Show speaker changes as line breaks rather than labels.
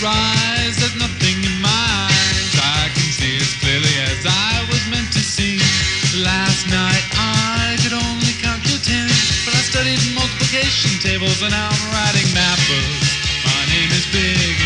rise, there's nothing in my eyes. I can see as clearly as I was meant to see. Last night I could only count to 10, but I studied multiplication tables and now I'm writing math books. My name is Big